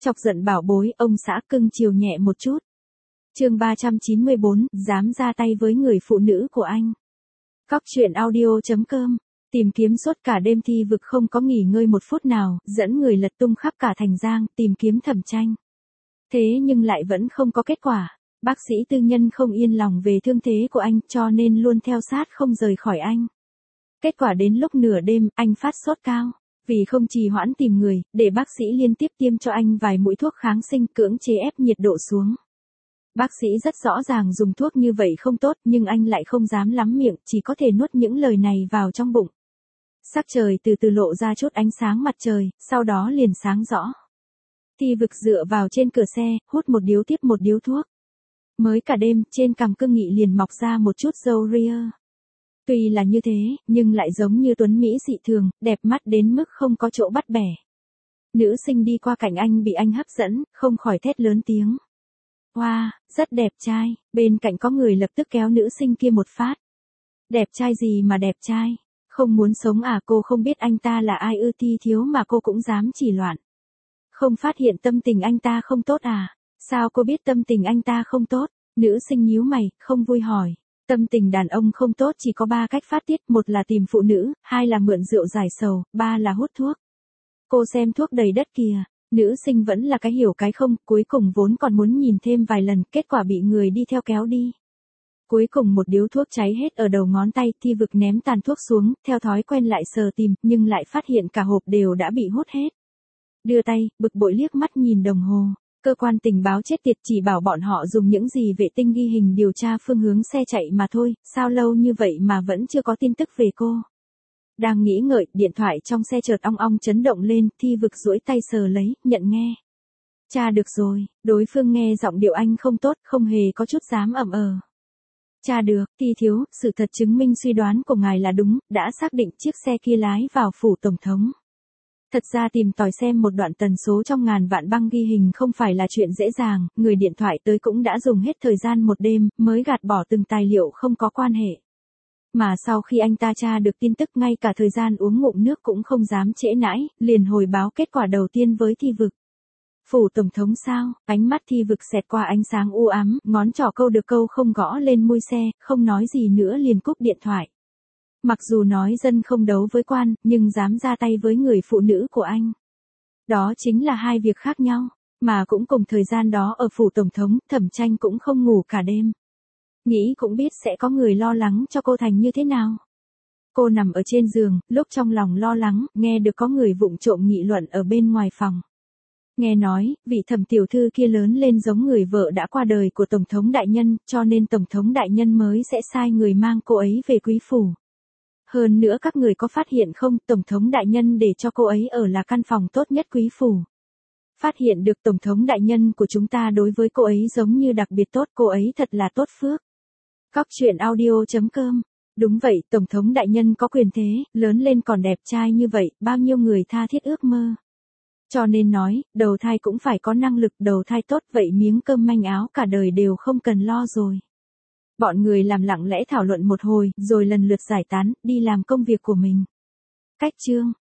Chọc giận bảo bối, ông xã cưng chiều nhẹ một chút. Chương 394, dám ra tay với người phụ nữ của anh. Cóc truyện audio.com. Tìm kiếm suốt cả đêm Thi Vực không có nghỉ ngơi một phút nào, dẫn người lật tung khắp cả thành Giang, tìm kiếm Thẩm Tranh. Thế nhưng lại vẫn không có kết quả. Bác sĩ tư nhân không yên lòng về thương thế của anh, cho nên luôn theo sát không rời khỏi anh. Kết quả đến lúc nửa đêm, anh phát sốt cao. Vì không trì hoãn tìm người, để bác sĩ liên tiếp tiêm cho anh vài mũi thuốc kháng sinh, cưỡng chế ép nhiệt độ xuống. Bác sĩ rất rõ ràng dùng thuốc như vậy không tốt, nhưng anh lại không dám lắm miệng, chỉ có thể nuốt những lời này vào trong bụng. Sắc trời từ từ lộ ra chút ánh sáng mặt trời, sau đó liền sáng rõ. Thi Vực dựa vào trên cửa xe, hút một điếu tiếp một điếu thuốc. Mới cả đêm, trên cằm cương nghị liền mọc ra một chút râu ria. Tuy là như thế, nhưng lại giống như tuấn mỹ dị thường, đẹp mắt đến mức không có chỗ bắt bẻ. Nữ sinh đi qua cạnh anh bị anh hấp dẫn, không khỏi thét lớn tiếng. Wow, rất đẹp trai, bên cạnh có người lập tức kéo nữ sinh kia một phát. Đẹp trai gì mà đẹp trai, không muốn sống à? Cô không biết anh ta là ai ư? Thi Thiếu mà cô cũng dám chỉ loạn. Không phát hiện tâm tình anh ta không tốt à? Sao cô biết tâm tình anh ta không tốt? Nữ sinh nhíu mày, không vui hỏi. Tâm tình đàn ông không tốt chỉ có 3 cách phát tiết, một là tìm phụ nữ, 2 là mượn rượu giải sầu, 3 là hút thuốc. Cô xem thuốc đầy đất kìa. Nữ sinh vẫn là cái hiểu cái không, cuối cùng vốn còn muốn nhìn thêm vài lần, kết quả bị người đi theo kéo đi. Cuối cùng một điếu thuốc cháy hết ở đầu ngón tay, Thi Vực ném tàn thuốc xuống, theo thói quen lại sờ tìm, nhưng lại phát hiện cả hộp đều đã bị hút hết. Đưa tay, bực bội liếc mắt nhìn đồng hồ. Cơ quan tình báo chết tiệt chỉ bảo bọn họ dùng những gì vệ tinh ghi hình điều tra phương hướng xe chạy mà thôi, sao lâu như vậy mà vẫn chưa có tin tức về cô. Đang nghĩ ngợi, điện thoại trong xe chợt ong ong chấn động lên, Thi Vực duỗi tay sờ lấy, nhận nghe. Tra được rồi, đối phương nghe giọng điệu anh không tốt, không hề có chút dám ậm ờ. Tra được, Thi Thiếu, sự thật chứng minh suy đoán của ngài là đúng, đã xác định chiếc xe kia lái vào phủ tổng thống. Thật ra tìm tòi xem một đoạn tần số trong ngàn vạn băng ghi hình không phải là chuyện dễ dàng, người điện thoại tới cũng đã dùng hết thời gian một đêm, mới gạt bỏ từng tài liệu không có quan hệ. Mà sau khi anh ta tra được tin tức, ngay cả thời gian uống ngụm nước cũng không dám trễ nãi, liền hồi báo kết quả đầu tiên với Thi Vực. Phủ tổng thống sao? Ánh mắt Thi Vực xẹt qua ánh sáng u ám, ngón trỏ câu được câu không gõ lên mui xe, không nói gì nữa liền cúp điện thoại. Mặc dù nói dân không đấu với quan, nhưng dám ra tay với người phụ nữ của anh. Đó chính là hai việc khác nhau, mà cũng cùng thời gian đó ở phủ tổng thống, Thẩm Tranh cũng không ngủ cả đêm. Nghĩ cũng biết sẽ có người lo lắng cho cô thành như thế nào. Cô nằm ở trên giường, lúc trong lòng lo lắng, nghe được có người vụng trộm nghị luận ở bên ngoài phòng. Nghe nói, vị Thẩm tiểu thư kia lớn lên giống người vợ đã qua đời của Tổng thống đại nhân, cho nên Tổng thống đại nhân mới sẽ sai người mang cô ấy về quý phủ. Hơn nữa các người có phát hiện không, Tổng thống đại nhân để cho cô ấy ở là căn phòng tốt nhất quý phủ. Phát hiện được Tổng thống đại nhân của chúng ta đối với cô ấy giống như đặc biệt tốt, cô ấy thật là tốt phước. Cóc truyện audio.com. Đúng vậy, Tổng thống đại nhân có quyền thế, lớn lên còn đẹp trai như vậy, bao nhiêu người tha thiết ước mơ. Cho nên nói, đầu thai cũng phải có năng lực, đầu thai tốt vậy miếng cơm manh áo cả đời đều không cần lo rồi. Bọn người làm lặng lẽ thảo luận một hồi, rồi lần lượt giải tán, đi làm công việc của mình. Cách chương